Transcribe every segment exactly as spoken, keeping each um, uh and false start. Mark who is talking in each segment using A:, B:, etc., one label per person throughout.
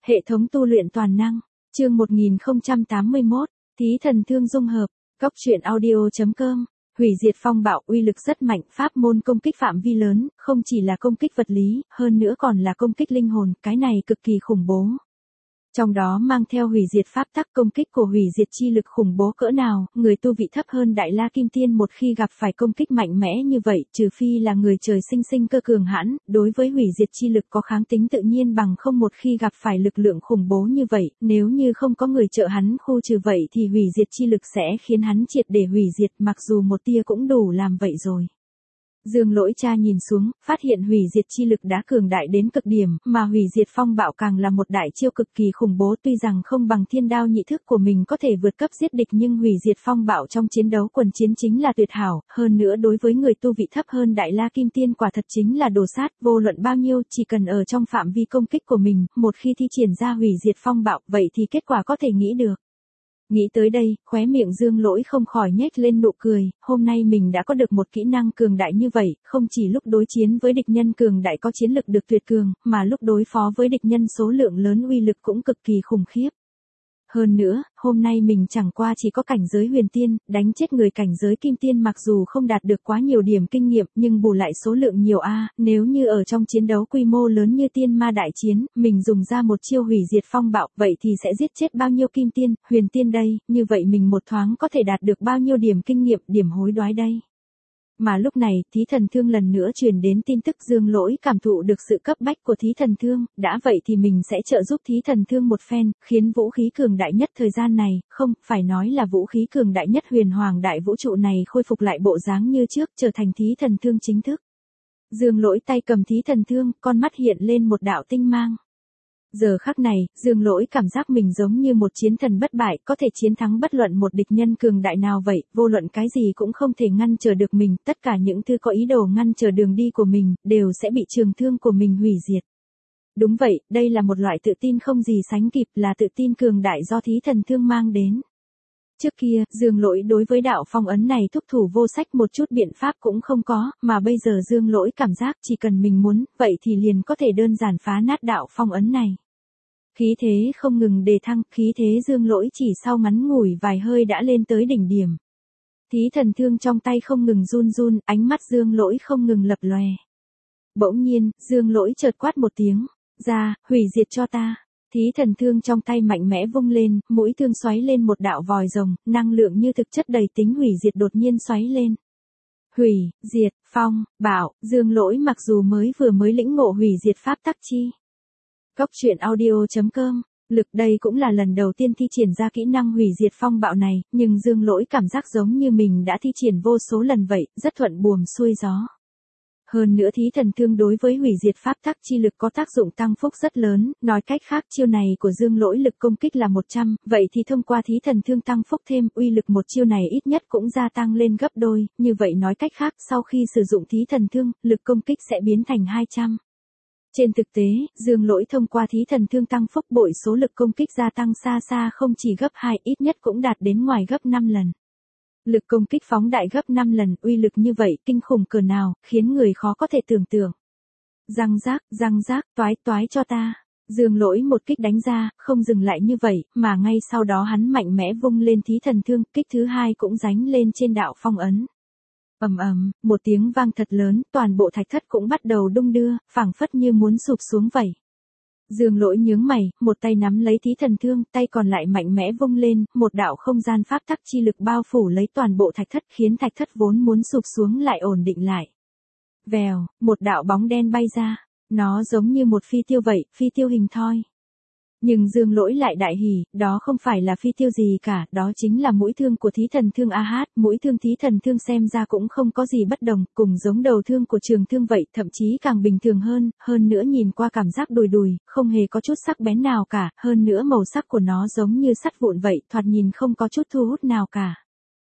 A: Hệ thống tu luyện toàn năng, chương một nghìn không trăm tám mươi mốt, Thí thần thương dung hợp, Cóc truyện audio chấm com. Hủy diệt phong bạo uy lực rất mạnh, pháp môn công kích phạm vi lớn, không chỉ là công kích vật lý, hơn nữa còn là công kích linh hồn, cái này cực kỳ khủng bố. Trong đó mang theo hủy diệt pháp tắc, công kích của hủy diệt chi lực khủng bố cỡ nào, người tu vị thấp hơn Đại La Kim Tiên một khi gặp phải công kích mạnh mẽ như vậy, trừ phi là người trời sinh sinh cơ cường hãn, đối với hủy diệt chi lực có kháng tính tự nhiên bằng không một khi gặp phải lực lượng khủng bố như vậy, nếu như không có người trợ hắn khu trừ vậy thì hủy diệt chi lực sẽ khiến hắn triệt để hủy diệt, mặc dù một tia cũng đủ làm vậy rồi. Dương Lỗi Cha nhìn xuống, phát hiện hủy diệt chi lực đã cường đại đến cực điểm, mà hủy diệt phong bạo càng là một đại chiêu cực kỳ khủng bố, tuy rằng không bằng thiên đao nhị thức của mình có thể vượt cấp giết địch nhưng hủy diệt phong bạo trong chiến đấu quần chiến chính là tuyệt hảo, hơn nữa đối với người tu vị thấp hơn Đại La Kim Tiên quả thật chính là đồ sát, vô luận bao nhiêu, chỉ cần ở trong phạm vi công kích của mình, một khi thi triển ra hủy diệt phong bạo, vậy thì kết quả có thể nghĩ được. Nghĩ tới đây, khóe miệng Dương Lỗi không khỏi nhếch lên nụ cười, hôm nay mình đã có được một kỹ năng cường đại như vậy, không chỉ lúc đối chiến với địch nhân cường đại có chiến lực được tuyệt cường, mà lúc đối phó với địch nhân số lượng lớn uy lực cũng cực kỳ khủng khiếp. Hơn nữa, hôm nay mình chẳng qua chỉ có cảnh giới huyền tiên, đánh chết người cảnh giới kim tiên mặc dù không đạt được quá nhiều điểm kinh nghiệm nhưng bù lại số lượng nhiều a, nếu như ở trong chiến đấu quy mô lớn như tiên ma đại chiến, mình dùng ra một chiêu hủy diệt phong bạo, vậy thì sẽ giết chết bao nhiêu kim tiên, huyền tiên đây, như vậy mình một thoáng có thể đạt được bao nhiêu điểm kinh nghiệm, điểm hối đoái đây. Mà lúc này, Thí thần thương lần nữa truyền đến tin tức, Dương Lỗi cảm thụ được sự cấp bách của Thí thần thương, đã vậy thì mình sẽ trợ giúp Thí thần thương một phen, khiến vũ khí cường đại nhất thời gian này, không, phải nói là vũ khí cường đại nhất huyền hoàng đại vũ trụ này khôi phục lại bộ dáng như trước, trở thành Thí thần thương chính thức. Dương Lỗi tay cầm Thí thần thương, con mắt hiện lên một đạo tinh mang. Giờ khắc này, Dương Lỗi cảm giác mình giống như một chiến thần bất bại, có thể chiến thắng bất luận một địch nhân cường đại nào vậy, vô luận cái gì cũng không thể ngăn trở được mình, tất cả những thứ có ý đồ ngăn trở đường đi của mình, đều sẽ bị trường thương của mình hủy diệt. Đúng vậy, đây là một loại tự tin không gì sánh kịp, là tự tin cường đại do Thí thần thương mang đến. Trước kia, Dương Lỗi đối với đạo phong ấn này thúc thủ vô sách, một chút biện pháp cũng không có, mà bây giờ Dương Lỗi cảm giác chỉ cần mình muốn, vậy thì liền có thể đơn giản phá nát đạo phong ấn này. Khí thế không ngừng đề thăng, khí thế Dương Lỗi chỉ sau ngắn ngủi vài hơi đã lên tới đỉnh điểm. Thí thần thương trong tay không ngừng run run, ánh mắt Dương Lỗi không ngừng lập lòe. Bỗng nhiên, Dương Lỗi chợt quát một tiếng, ra, hủy diệt cho ta. Thí thần thương trong tay mạnh mẽ vung lên, mũi thương xoáy lên một đạo vòi rồng, năng lượng như thực chất đầy tính hủy diệt đột nhiên xoáy lên. Hủy, diệt, phong, bạo, Dương Lỗi mặc dù mới vừa mới lĩnh ngộ hủy diệt pháp tắc chi. Cóc truyện audio chấm com, lực đây cũng là lần đầu tiên thi triển ra kỹ năng hủy diệt phong bạo này, nhưng Dương Lỗi cảm giác giống như mình đã thi triển vô số lần vậy, rất thuận buồm xuôi gió. Hơn nữa Thí thần thương đối với hủy diệt pháp tắc chi lực có tác dụng tăng phúc rất lớn, nói cách khác chiêu này của Dương Lỗi lực công kích là một trăm, vậy thì thông qua Thí thần thương tăng phúc thêm, uy lực một chiêu này ít nhất cũng gia tăng lên gấp đôi, như vậy nói cách khác sau khi sử dụng Thí thần thương, lực công kích sẽ biến thành hai trăm. Trên thực tế, Dương Lỗi thông qua Thí thần thương tăng phúc bội số lực công kích gia tăng xa xa không chỉ gấp hai, ít nhất cũng đạt đến ngoài gấp năm lần. Lực công kích phóng đại gấp năm lần, uy lực như vậy, kinh khủng cỡ nào, khiến người khó có thể tưởng tượng. Răng rác, răng rác, toái toái cho ta. Dương Lỗi một kích đánh ra, không dừng lại như vậy, mà ngay sau đó hắn mạnh mẽ vung lên Thí thần thương, kích thứ hai cũng giánh lên trên đạo phong ấn. Ầm ầm, một tiếng vang thật lớn, toàn bộ thạch thất cũng bắt đầu đung đưa, phảng phất như muốn sụp xuống vậy. Dương Lỗi nhướng mày, một tay nắm lấy Thí thần thương, tay còn lại mạnh mẽ vung lên, một đạo không gian pháp tắc chi lực bao phủ lấy toàn bộ thạch thất, khiến thạch thất vốn muốn sụp xuống lại ổn định lại. Vèo, một đạo bóng đen bay ra, nó giống như một phi tiêu vậy, phi tiêu hình thoi. Nhưng Dương Lỗi lại đại hỉ, đó không phải là phi tiêu gì cả, đó chính là mũi thương của Thí thần thương a hát, mũi thương Thí thần thương xem ra cũng không có gì bất đồng, cùng giống đầu thương của trường thương vậy, thậm chí càng bình thường hơn, hơn nữa nhìn qua cảm giác đùi đùi, không hề có chút sắc bén nào cả, hơn nữa màu sắc của nó giống như sắt vụn vậy, thoạt nhìn không có chút thu hút nào cả.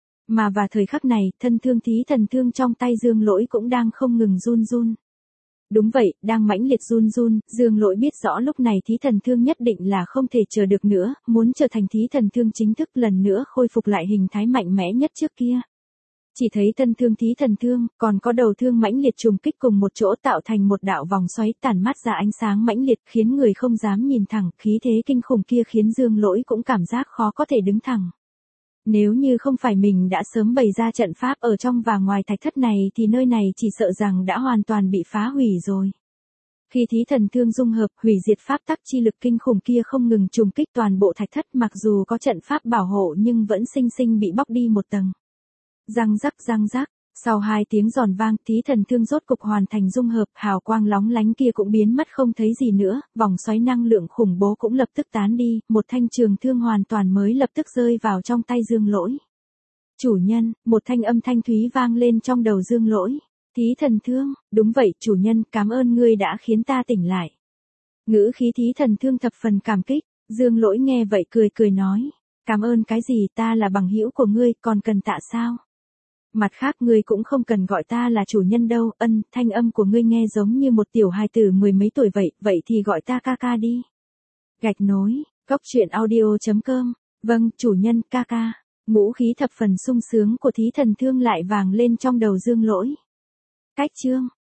A: Mà vào thời khắc này, thân thương Thí thần thương trong tay Dương Lỗi cũng đang không ngừng run run. Đúng vậy, đang mãnh liệt run run, Dương Lỗi biết rõ lúc này Thí thần thương nhất định là không thể chờ được nữa, muốn trở thành Thí thần thương chính thức lần nữa khôi phục lại hình thái mạnh mẽ nhất trước kia. Chỉ thấy thân thương thí thần thương, còn có đầu thương mãnh liệt trùng kích cùng một chỗ tạo thành một đạo vòng xoáy tản mát ra ánh sáng mãnh liệt khiến người không dám nhìn thẳng, khí thế kinh khủng kia khiến Dương Lỗi cũng cảm giác khó có thể đứng thẳng. Nếu như không phải mình đã sớm bày ra trận pháp ở trong và ngoài thạch thất này thì nơi này chỉ sợ rằng đã hoàn toàn bị phá hủy rồi. Khi thí thần thương dung hợp, hủy diệt pháp tắc chi lực kinh khủng kia không ngừng trùng kích toàn bộ thạch thất, mặc dù có trận pháp bảo hộ nhưng vẫn sinh sinh bị bóc đi một tầng. Răng rắc răng rắc, sau hai tiếng giòn vang, thí thần thương rốt cục hoàn thành dung hợp, hào quang lóng lánh kia cũng biến mất không thấy gì nữa, vòng xoáy năng lượng khủng bố cũng lập tức tán đi, một thanh trường thương hoàn toàn mới lập tức rơi vào trong tay Dương Lỗi. Chủ nhân, một thanh âm thanh thúy vang lên trong đầu Dương Lỗi. Thí thần thương, đúng vậy, chủ nhân, cảm ơn ngươi đã khiến ta tỉnh lại. Ngữ khí thí thần thương thập phần cảm kích, Dương Lỗi nghe vậy cười cười nói, cảm ơn cái gì, ta là bằng hữu của ngươi, còn cần tạ sao? Mặt khác ngươi cũng không cần gọi ta là chủ nhân đâu, ân, thanh âm của ngươi nghe giống như một tiểu hài tử mười mấy tuổi vậy, vậy thì gọi ta ca ca đi. Gạch nối, góc truyện audio chấm com, vâng, chủ nhân, ca ca. Ngũ khí thập phần sung sướng của thí thần thương lại vàng lên trong đầu Dương Lỗi. Cách chương